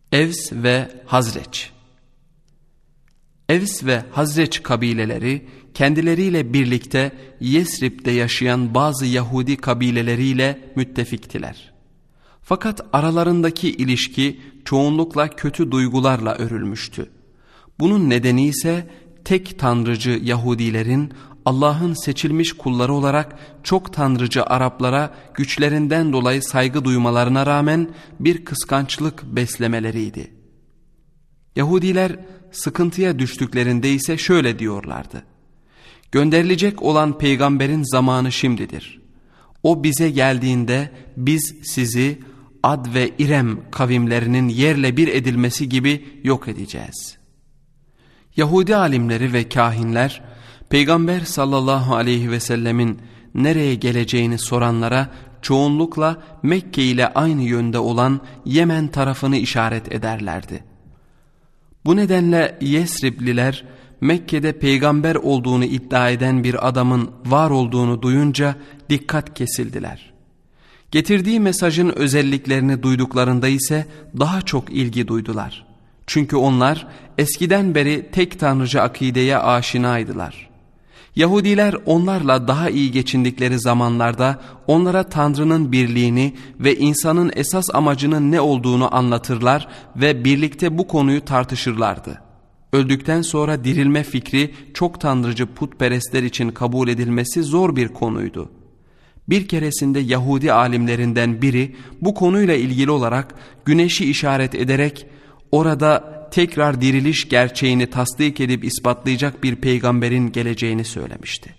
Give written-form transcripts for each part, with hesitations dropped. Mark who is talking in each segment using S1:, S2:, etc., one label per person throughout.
S1: Evs ve Hazreç. Evs ve Hazreç kabileleri kendileriyle birlikte Yesrib'de yaşayan bazı Yahudi kabileleriyle müttefiktiler. Fakat aralarındaki ilişki çoğunlukla kötü duygularla örülmüştü. Bunun nedeni ise tek tanrıcı Yahudilerin Allah'ın seçilmiş kulları olarak çok tanrıcı Araplara güçlerinden dolayı saygı duymalarına rağmen bir kıskançlık beslemeleriydi. Yahudiler sıkıntıya düştüklerinde ise şöyle diyorlardı: gönderilecek olan peygamberin zamanı şimdidir. O bize geldiğinde biz sizi Ad ve İrem kavimlerinin yerle bir edilmesi gibi yok edeceğiz. Yahudi alimleri ve kahinler Peygamber sallallahu aleyhi ve sellemin nereye geleceğini soranlara çoğunlukla Mekke ile aynı yönde olan Yemen tarafını işaret ederlerdi. Bu nedenle Yesribliler Mekke'de peygamber olduğunu iddia eden bir adamın var olduğunu duyunca dikkat kesildiler. Getirdiği mesajın özelliklerini duyduklarında ise daha çok ilgi duydular. Çünkü onlar eskiden beri tek tanrıcı akideye aşinaydılar. Yahudiler onlarla daha iyi geçindikleri zamanlarda onlara Tanrı'nın birliğini ve insanın esas amacının ne olduğunu anlatırlar ve birlikte bu konuyu tartışırlardı. Öldükten sonra dirilme fikri çok tanrıcı putperestler için kabul edilmesi zor bir konuydu. Bir keresinde Yahudi alimlerinden biri bu konuyla ilgili olarak güneşi işaret ederek orada tekrar diriliş gerçeğini tasdik edip ispatlayacak bir peygamberin geleceğini söylemişti.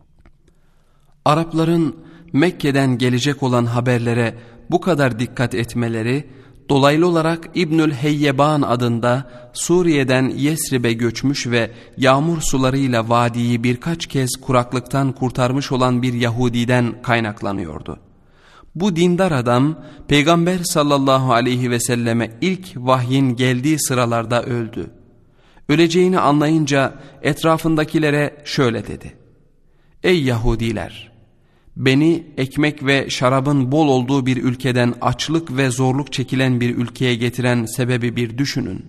S1: Arapların Mekke'den gelecek olan haberlere bu kadar dikkat etmeleri, dolaylı olarak İbnül Heyyeban adında Suriye'den Yesrib'e göçmüş ve yağmur sularıyla vadiyi birkaç kez kuraklıktan kurtarmış olan bir Yahudiden kaynaklanıyordu. Bu dindar adam Peygamber sallallahu aleyhi ve selleme ilk vahyin geldiği sıralarda öldü. Öleceğini anlayınca etrafındakilere şöyle dedi: ey Yahudiler! Beni ekmek ve şarabın bol olduğu bir ülkeden açlık ve zorluk çekilen bir ülkeye getiren sebebi bir düşünün.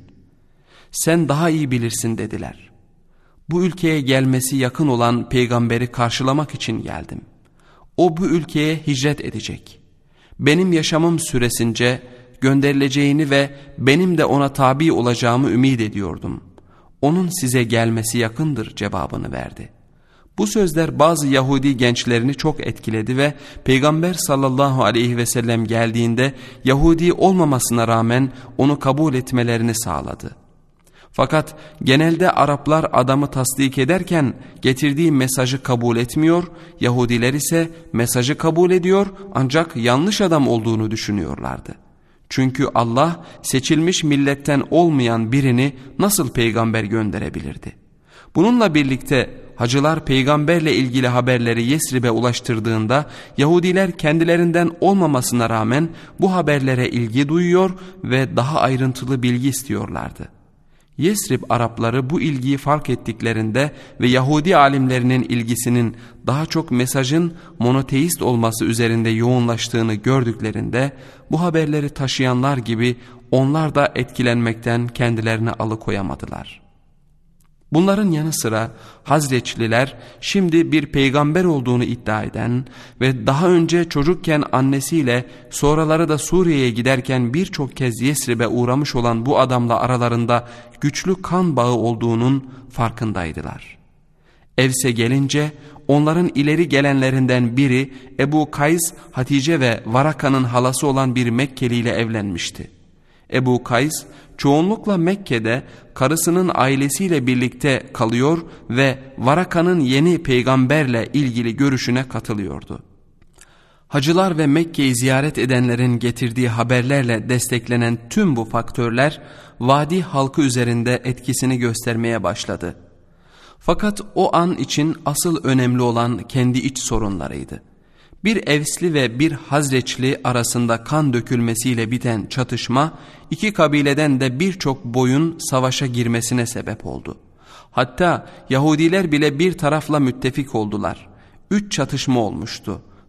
S1: Sen daha iyi bilirsin dediler. Bu ülkeye gelmesi yakın olan peygamberi karşılamak için geldim. O bu ülkeye hicret edecek. Benim yaşamım süresince gönderileceğini ve benim de ona tabi olacağımı ümit ediyordum. Onun size gelmesi yakındır cevabını verdi. Bu sözler bazı Yahudi gençlerini çok etkiledi ve Peygamber sallallahu aleyhi ve sellem geldiğinde Yahudi olmamasına rağmen onu kabul etmelerini sağladı. Fakat genelde Araplar adamı tasdik ederken getirdiği mesajı kabul etmiyor, Yahudiler ise mesajı kabul ediyor ancak yanlış adam olduğunu düşünüyorlardı. Çünkü Allah seçilmiş milletten olmayan birini nasıl peygamber gönderebilirdi? Bununla birlikte hacılar peygamberle ilgili haberleri Yesrib'e ulaştırdığında Yahudiler kendilerinden olmamasına rağmen bu haberlere ilgi duyuyor ve daha ayrıntılı bilgi istiyorlardı. Yesrib Arapları bu ilgiyi fark ettiklerinde ve Yahudi alimlerinin ilgisinin daha çok mesajın monoteist olması üzerinde yoğunlaştığını gördüklerinde bu haberleri taşıyanlar gibi onlar da etkilenmekten kendilerini alıkoyamadılar. Bunların yanı sıra Hazreçliler şimdi bir peygamber olduğunu iddia eden ve daha önce çocukken annesiyle sonraları da Suriye'ye giderken birçok kez Yesrib'e uğramış olan bu adamla aralarında güçlü kan bağı olduğunun farkındaydılar. Evs'e gelince onların ileri gelenlerinden biri Ebu Kays, Hatice ve Varaka'nın halası olan bir Mekkeli ile evlenmişti. Ebu Kays çoğunlukla Mekke'de karısının ailesiyle birlikte kalıyor ve Varaka'nın yeni peygamberle ilgili görüşüne katılıyordu. Hacılar ve Mekke'yi ziyaret edenlerin getirdiği haberlerle desteklenen tüm bu faktörler vadi halkı üzerinde etkisini göstermeye başladı. Fakat o an için asıl önemli olan kendi iç sorunlarıydı. Bir Evsli ve bir Hazreçli arasında kan dökülmesiyle biten çatışma iki kabileden de birçok boyun savaşa girmesine sebep oldu. Hatta Yahudiler bile bir tarafla müttefik oldular. 3 çatışma olmuştu.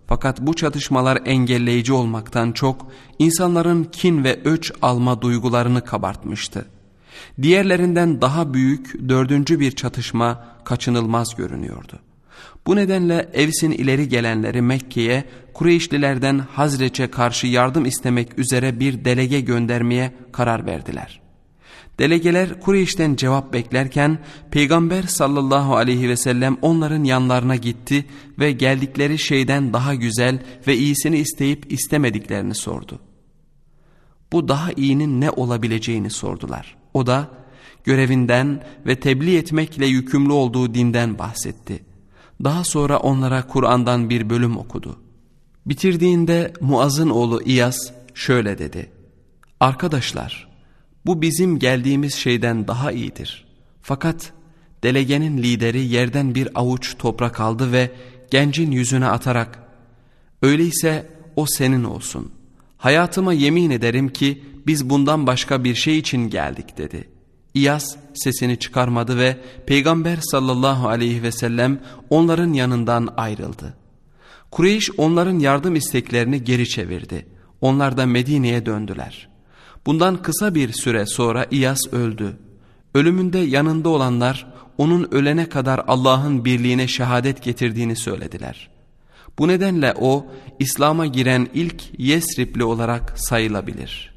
S1: Fakat bu çatışmalar engelleyici olmaktan çok insanların kin ve öç alma duygularını kabartmıştı. Diğerlerinden daha büyük dördüncü bir çatışma kaçınılmaz görünüyordu. Bu nedenle Evs'in ileri gelenleri Mekke'ye Kureyşlilerden Hazreç'e karşı yardım istemek üzere bir delege göndermeye karar verdiler. Delegeler Kureyş'ten cevap beklerken Peygamber sallallahu aleyhi ve sellem onların yanlarına gitti ve geldikleri şeyden daha güzel ve iyisini isteyip istemediklerini sordu. Bu daha iyinin ne olabileceğini sordular. O da görevinden ve tebliğ etmekle yükümlü olduğu dinden bahsetti. Daha sonra onlara Kur'an'dan bir bölüm okudu. Bitirdiğinde Muaz'ın oğlu İyas şöyle dedi: "Arkadaşlar, bu bizim geldiğimiz şeyden daha iyidir. Fakat delegenin lideri yerden bir avuç toprak aldı ve gencin yüzüne atarak, öyleyse o senin olsun. Hayatıma yemin ederim ki biz bundan başka bir şey için geldik" dedi. İyas sesini çıkarmadı ve Peygamber sallallahu aleyhi ve sellem onların yanından ayrıldı. Kureyş onların yardım isteklerini geri çevirdi. Onlar da Medine'ye döndüler. Bundan kısa bir süre sonra İyas öldü. Ölümünde yanında olanlar onun ölene kadar Allah'ın birliğine şehadet getirdiğini söylediler. Bu nedenle o İslam'a giren ilk Yesribli olarak sayılabilir.